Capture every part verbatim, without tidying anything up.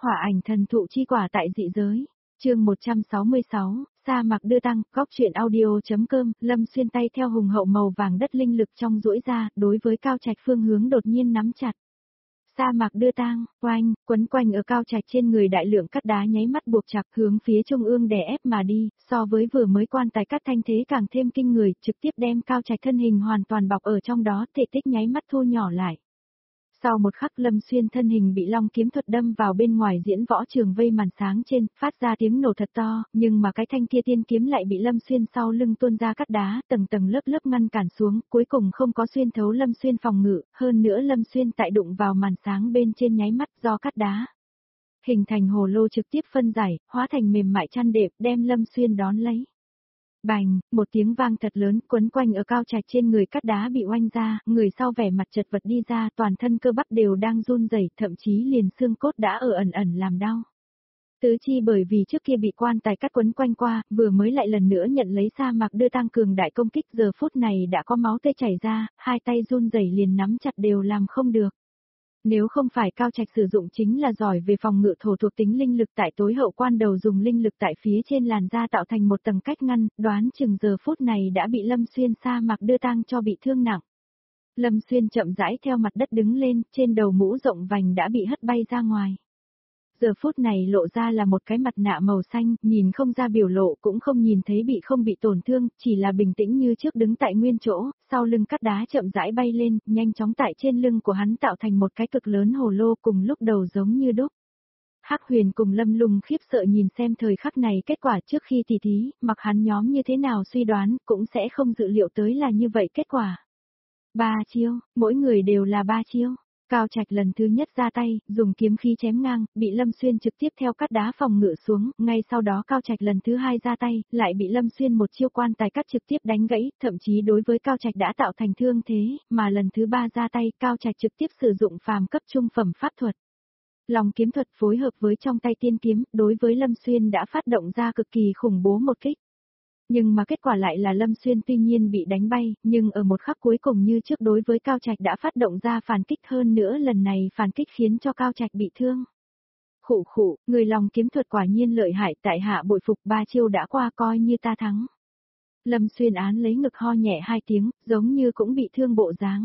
Hỏa ảnh thần thụ chi quả tại dị giới. Chương một trăm sáu mươi sáu, sa mạc đưa tăng, góc truyện audio.com, Lâm Xuyên tay theo hùng hậu màu vàng đất linh lực trong duỗi ra, đối với Cao Trạch phương hướng đột nhiên nắm chặt. Sa mạc đưa tang, oanh, quấn quanh ở Cao Trạch trên người đại lượng cắt đá nháy mắt buộc chặt hướng phía trung ương đè ép mà đi, so với vừa mới quan tài cắt thanh thế càng thêm kinh người, trực tiếp đem Cao Trạch thân hình hoàn toàn bọc ở trong đó, thể tích nháy mắt thu nhỏ lại. Sau một khắc Lâm Xuyên thân hình bị long kiếm thuật đâm vào bên ngoài diễn võ trường vây màn sáng trên, phát ra tiếng nổ thật to, nhưng mà cái thanh kia tiên kiếm lại bị Lâm Xuyên sau lưng tuôn ra cắt đá, tầng tầng lớp lớp ngăn cản xuống, cuối cùng không có xuyên thấu Lâm Xuyên phòng ngự, hơn nữa Lâm Xuyên tại đụng vào màn sáng bên trên nháy mắt do cắt đá. Hình thành hồ lô trực tiếp phân giải, hóa thành mềm mại chăn đệm, đem Lâm Xuyên đón lấy. Bành, một tiếng vang thật lớn quấn quanh ở Cao Trạch trên người cắt đá bị oanh ra, người sau vẻ mặt chật vật đi ra, toàn thân cơ bắp đều đang run rẩy, thậm chí liền xương cốt đã ở ẩn ẩn làm đau. Tứ chi bởi vì trước kia bị quan tài cắt quấn quanh qua, vừa mới lại lần nữa nhận lấy sa mạc đưa tăng cường đại công kích, giờ phút này đã có máu tươi chảy ra, hai tay run rẩy liền nắm chặt đều làm không được. Nếu không phải Cao Trạch sử dụng chính là giỏi về phòng ngự thổ thuộc tính linh lực tại tối hậu quan đầu dùng linh lực tại phía trên làn da tạo thành một tầng cách ngăn, đoán chừng giờ phút này đã bị Lâm Xuyên sa mạc đưa tang cho bị thương nặng. Lâm Xuyên chậm rãi theo mặt đất đứng lên, trên đầu mũ rộng vành đã bị hất bay ra ngoài. Giờ phút này lộ ra là một cái mặt nạ màu xanh, nhìn không ra biểu lộ cũng không nhìn thấy bị không bị tổn thương, chỉ là bình tĩnh như trước đứng tại nguyên chỗ, sau lưng cắt đá chậm rãi bay lên, nhanh chóng tại trên lưng của hắn tạo thành một cái cực lớn hồ lô cùng lúc đầu giống như đúc. Hắc Huyền cùng Lâm Lung khiếp sợ nhìn xem thời khắc này kết quả trước khi tỉ thí, mặc hắn nhóm như thế nào suy đoán, cũng sẽ không dự liệu tới là như vậy kết quả. Ba chiêu, mỗi người đều là ba chiêu. Cao Trạch lần thứ nhất ra tay, dùng kiếm khí chém ngang, bị Lâm Xuyên trực tiếp theo cắt đá phòng ngự xuống, ngay sau đó Cao Trạch lần thứ hai ra tay, lại bị Lâm Xuyên một chiêu quan tài cắt trực tiếp đánh gãy, thậm chí đối với Cao Trạch đã tạo thành thương thế, mà lần thứ ba ra tay, Cao Trạch trực tiếp sử dụng phàm cấp trung phẩm pháp thuật. Lòng kiếm thuật phối hợp với trong tay tiên kiếm, đối với Lâm Xuyên đã phát động ra cực kỳ khủng bố một kích. Nhưng mà kết quả lại là Lâm Xuyên tuy nhiên bị đánh bay, nhưng ở một khắc cuối cùng như trước đối với Cao Trạch đã phát động ra phản kích, hơn nữa lần này phản kích khiến cho Cao Trạch bị thương. Khụ khụ, người lòng kiếm thuật quả nhiên lợi hại, tại hạ bội phục, ba chiêu đã qua coi như ta thắng. Lâm Xuyên án lấy ngực ho nhẹ hai tiếng, giống như cũng bị thương bộ dáng.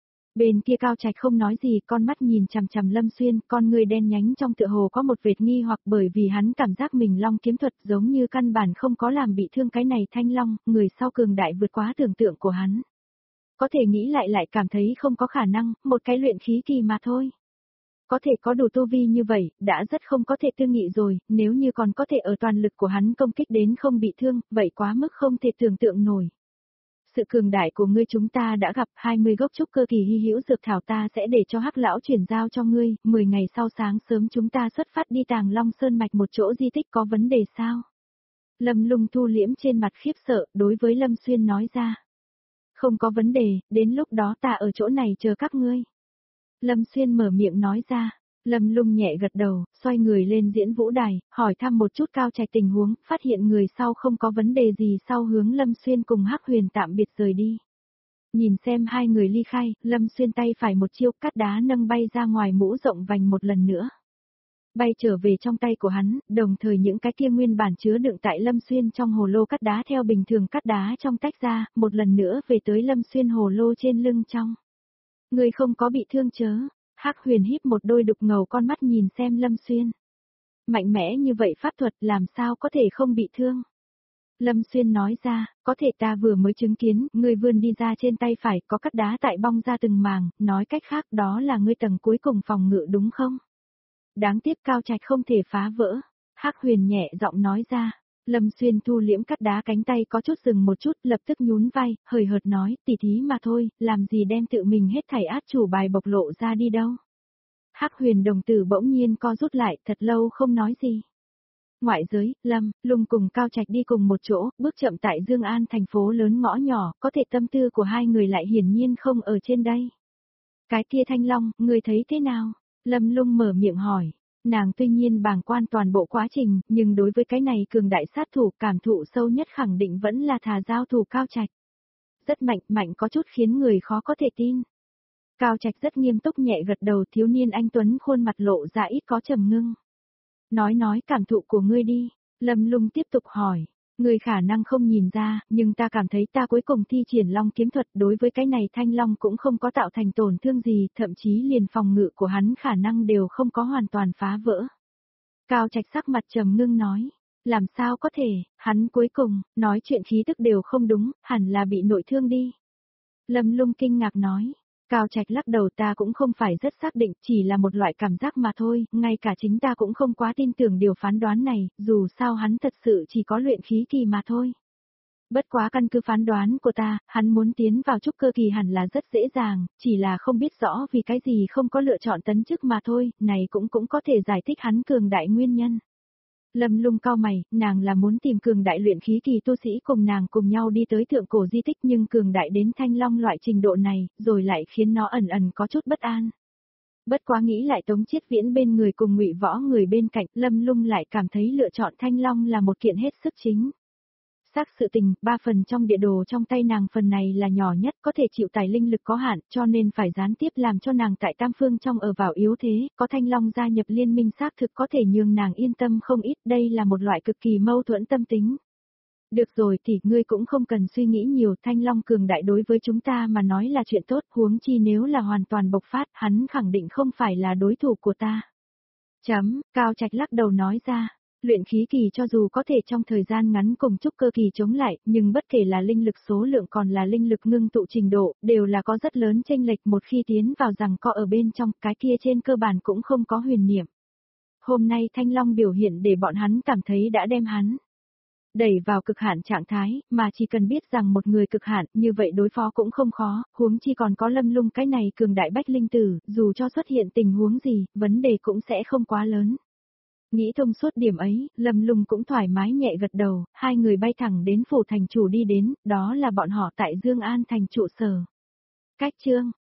Bên kia Cao Trạch không nói gì, con mắt nhìn chằm chằm Lâm Xuyên, con người đen nhánh trong tựa hồ có một vệt nghi hoặc, bởi vì hắn cảm giác mình long kiếm thuật giống như căn bản không có làm bị thương cái này thanh long, người sau cường đại vượt quá tưởng tượng của hắn. Có thể nghĩ lại lại cảm thấy không có khả năng, một cái luyện khí kỳ mà thôi. Có thể có đủ tu vi như vậy, đã rất không có thể tư nghị rồi, nếu như còn có thể ở toàn lực của hắn công kích đến không bị thương, vậy quá mức không thể tưởng tượng nổi. Sự cường đại của ngươi chúng ta đã gặp, hai mươi gốc trúc cơ kỳ hy hữu dược thảo ta sẽ để cho Hắc lão chuyển giao cho ngươi, mười ngày sau sáng sớm chúng ta xuất phát đi Tàng Long Sơn mạch một chỗ di tích, có vấn đề sao? Lâm Lung thu liễm trên mặt khiếp sợ, đối với Lâm Xuyên nói ra. Không có vấn đề, đến lúc đó ta ở chỗ này chờ các ngươi. Lâm Xuyên mở miệng nói ra. Lâm Lung nhẹ gật đầu, xoay người lên diễn vũ đài, hỏi thăm một chút Cao Trạch tình huống, phát hiện người sau không có vấn đề gì sau hướng Lâm Xuyên cùng Hắc Huyền tạm biệt rời đi. Nhìn xem hai người ly khai, Lâm Xuyên tay phải một chiêu cắt đá nâng bay ra ngoài mũ rộng vành một lần nữa. Bay trở về trong tay của hắn, đồng thời những cái kia nguyên bản chứa đựng tại Lâm Xuyên trong hồ lô cắt đá theo bình thường cắt đá trong tách ra, một lần nữa về tới Lâm Xuyên hồ lô trên lưng trong. Người không có bị thương chớ. Hắc Huyền híp một đôi đục ngầu con mắt nhìn xem Lâm Xuyên. Mạnh mẽ như vậy pháp thuật làm sao có thể không bị thương? Lâm Xuyên nói ra, có thể ta vừa mới chứng kiến, ngươi vươn đi ra trên tay phải có cắt đá tại bong ra từng màng, nói cách khác đó là ngươi tầng cuối cùng phòng ngự đúng không? Đáng tiếc Cao Trạch không thể phá vỡ. Hắc Huyền nhẹ giọng nói ra. Lâm Xuyên thu liễm cắt đá cánh tay có chút dừng một chút, lập tức nhún vai, hời hợt nói, tỉ thí mà thôi, làm gì đem tự mình hết thảy át chủ bài bộc lộ ra đi đâu. Hắc Huyền đồng tử bỗng nhiên co rút lại, thật lâu không nói gì. Ngoại giới, Lâm, Lung cùng Cao Trạch đi cùng một chỗ, bước chậm tại Dương An thành phố lớn ngõ nhỏ, có thể tâm tư của hai người lại hiển nhiên không ở trên đây. Cái kia Thanh Long, người thấy thế nào? Lâm Lung mở miệng hỏi. Nàng tuy nhiên bàng quan toàn bộ quá trình, nhưng đối với cái này cường đại sát thủ cảm thụ sâu nhất khẳng định vẫn là thà giao thủ Cao Trạch. Rất mạnh, mạnh có chút khiến người khó có thể tin. Cao Trạch rất nghiêm túc nhẹ gật đầu, thiếu niên anh tuấn khuôn mặt lộ ra ít có trầm ngưng. Nói nói cảm thụ của ngươi đi. Lâm Lung tiếp tục hỏi. Ngươi khả năng không nhìn ra, nhưng ta cảm thấy ta cuối cùng thi triển long kiếm thuật đối với cái này thanh long cũng không có tạo thành tổn thương gì, thậm chí liền phòng ngự của hắn khả năng đều không có hoàn toàn phá vỡ. Cao Trạch sắc mặt trầm ngưng nói. Làm sao có thể, hắn cuối cùng, nói chuyện khí tức đều không đúng, hẳn là bị nội thương đi. Lâm Lung kinh ngạc nói. Cao Trạch lắc đầu, ta cũng không phải rất xác định, chỉ là một loại cảm giác mà thôi, ngay cả chính ta cũng không quá tin tưởng điều phán đoán này, dù sao hắn thật sự chỉ có luyện khí kỳ mà thôi. Bất quá căn cứ phán đoán của ta, hắn muốn tiến vào trúc cơ kỳ hẳn là rất dễ dàng, chỉ là không biết rõ vì cái gì không có lựa chọn tấn chức mà thôi, này cũng cũng có thể giải thích hắn cường đại nguyên nhân. Lâm Lung cau mày, nàng là muốn tìm cường đại luyện khí kỳ tu sĩ cùng nàng cùng nhau đi tới thượng cổ di tích, nhưng cường đại đến thanh long loại trình độ này, rồi lại khiến nó ẩn ẩn có chút bất an. Bất quá nghĩ lại Tống Chiết Viễn bên người cùng Ngụy Võ người bên cạnh, Lâm Lung lại cảm thấy lựa chọn thanh long là một kiện hết sức chính xác sự tình, ba phần trong địa đồ trong tay nàng phần này là nhỏ nhất, có thể chịu tải linh lực có hạn, cho nên phải gián tiếp làm cho nàng tại tam phương trong ở vào yếu thế, có thanh long gia nhập liên minh xác thực có thể nhường nàng yên tâm không ít, đây là một loại cực kỳ mâu thuẫn tâm tính. Được rồi thì ngươi cũng không cần suy nghĩ nhiều, thanh long cường đại đối với chúng ta mà nói là chuyện tốt, huống chi nếu là hoàn toàn bộc phát, hắn khẳng định không phải là đối thủ của ta. Chấm, Cao Trạch lắc đầu nói ra. Luyện khí kỳ cho dù có thể trong thời gian ngắn cùng trúc cơ kỳ chống lại, nhưng bất kể là linh lực số lượng còn là linh lực ngưng tụ trình độ, đều là có rất lớn chênh lệch, một khi tiến vào rằng co ở bên trong, cái kia trên cơ bản cũng không có huyền niệm. Hôm nay Thanh Long biểu hiện để bọn hắn cảm thấy đã đem hắn đẩy vào cực hạn trạng thái, mà chỉ cần biết rằng một người cực hạn, như vậy đối phó cũng không khó, huống chi còn có Lâm Lung cái này cường đại bách linh tử, dù cho xuất hiện tình huống gì, vấn đề cũng sẽ không quá lớn. Nghĩ thông suốt điểm ấy, Lâm Lung cũng thoải mái nhẹ gật đầu, hai người bay thẳng đến phủ thành chủ đi đến, đó là bọn họ tại Dương An thành trụ sở. Cách chương